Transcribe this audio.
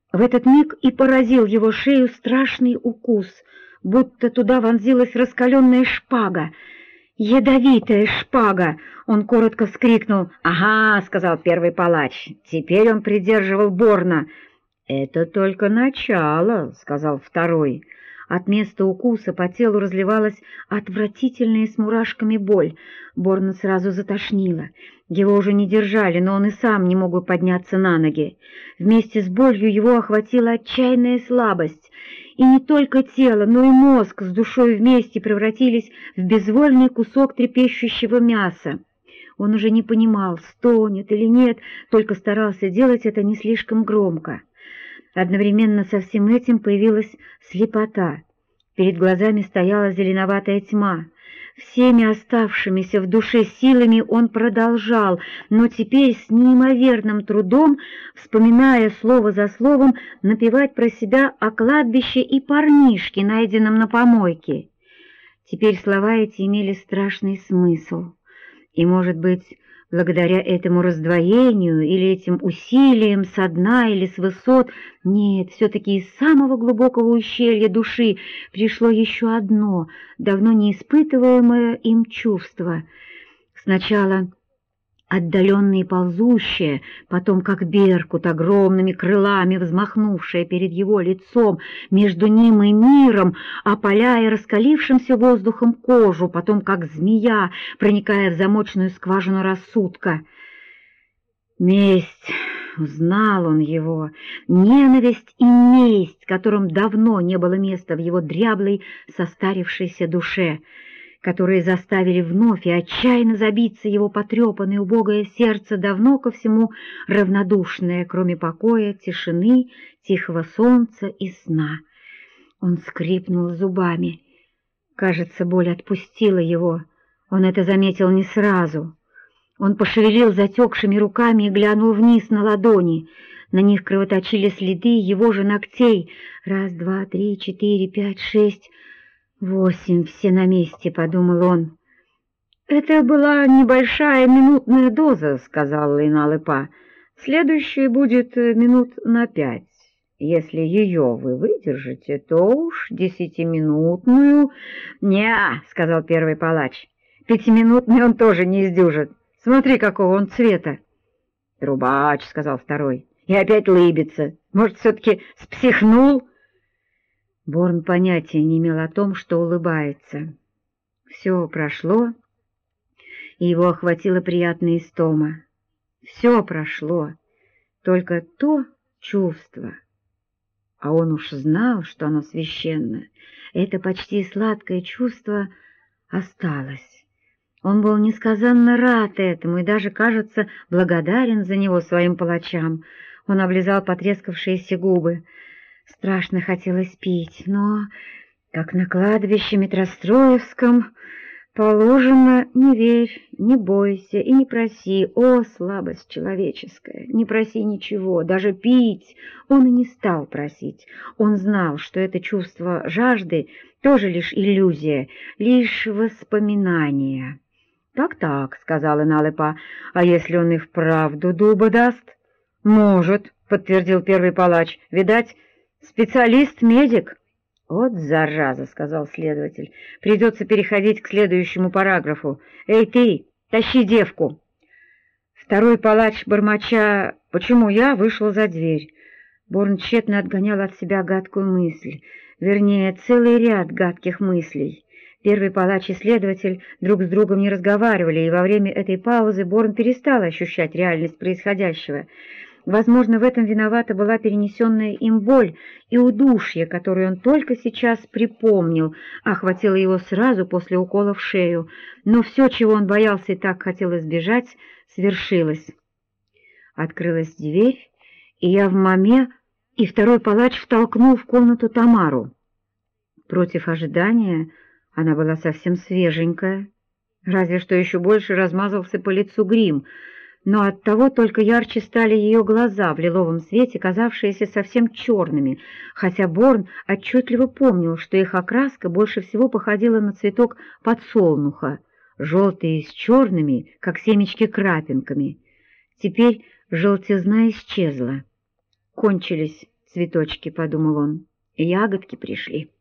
В этот миг и поразил его шею страшный укус, будто туда вонзилась раскаленная шпага. «Ядовитая шпага!» — он коротко вскрикнул. «Ага», — сказал первый палач, — «теперь он придерживал Борна». «Это только начало», — сказал второй. От места укуса по телу разливалась отвратительная с мурашками боль. Борна сразу затошнило. Его уже не держали, но он и сам не мог бы подняться на ноги. Вместе с болью его охватила отчаянная слабость. И не только тело, но и мозг с душой вместе превратились в безвольный кусок трепещущего мяса. Он уже не понимал, стонет или нет, только старался делать это не слишком громко. Одновременно со всем этим появилась слепота. Перед глазами стояла зеленоватая тьма. Всеми оставшимися в душе силами он продолжал, но теперь с неимоверным трудом, вспоминая слово за словом, напевать про себя о кладбище и парнишке, найденном на помойке. Теперь слова эти имели страшный смысл. И, может быть, благодаря этому раздвоению или этим усилиям со дна или с высот, нет, все-таки из самого глубокого ущелья души пришло еще одно, давно не испытываемое им чувство. Сначала отдаленное и ползущее, потом как беркут, огромными крылами взмахнувшее перед его лицом, между ним и миром, опаляя раскалившимся воздухом кожу, потом как змея, проникая в замочную скважину рассудка. Месть, узнал он его, ненависть и месть, которым давно не было места в его дряблой, состарившейся душе, которые заставили вновь и отчаянно забиться его потрепанное убогое сердце, давно ко всему равнодушное, кроме покоя, тишины, тихого солнца и сна. Он скрипнул зубами. Кажется, боль отпустила его. Он это заметил не сразу. Он пошевелил затекшими руками и глянул вниз на ладони. На них кровоточили следы его же ногтей. 1, 2, 3, 4, 5, 6... 8, все на месте, — подумал он. «Это была небольшая минутная доза», — сказал Лейна-Лепа. «Следующая будет минут на 5. Если ее вы выдержите, то уж 10-минутную...» «Не-а», — сказал первый палач, — «5-минутную он тоже не издюжит. Смотри, какого он цвета». «Трубач», — сказал второй, — «и опять лыбится. Может, все-таки спсихнул?» Борн понятия не имел о том, что улыбается. Все прошло, и его охватила приятная истома. Все прошло, только то чувство. А он уж знал, что оно священно. Это почти сладкое чувство осталось. Он был несказанно рад этому и даже, кажется, благодарен за него своим палачам. Он облизал потрескавшиеся губы. Страшно хотелось пить, но, как на кладбище Метростроевском, положено, не верь, не бойся и не проси, о, слабость человеческая, не проси ничего, даже пить он и не стал просить. Он знал, что это чувство жажды тоже лишь иллюзия, лишь воспоминание. «Так-так», — сказала Налепа, — «а если он и вправду дуба даст?» «Может», — подтвердил первый палач, — «видать, специалист-медик». «Вот зараза», — сказал следователь, — «придется переходить к следующему параграфу. Эй ты, тащи девку». Второй палач, бормоча «почему я?», вышел за дверь. Борн тщетно отгонял от себя гадкую мысль, вернее, целый ряд гадких мыслей. Первый палач и следователь друг с другом не разговаривали, и во время этой паузы Борн перестал ощущать реальность происходящего. Возможно, в этом виновата была перенесенная им боль и удушье, которое он только сейчас припомнил, охватило его сразу после укола в шею. Но все, чего он боялся и так хотел избежать, свершилось. Открылась дверь, и я в маме, и второй палач втолкнул в комнату Тамару. Против ожидания она была совсем свеженькая, разве что еще больше размазался по лицу грим, но оттого только ярче стали ее глаза в лиловом свете, казавшиеся совсем черными, хотя Борн отчетливо помнил, что их окраска больше всего походила на цветок подсолнуха, желтые с черными, как семечки, крапинками. Теперь желтизна исчезла. Кончились цветочки», — подумал он, — «ягодки пришли».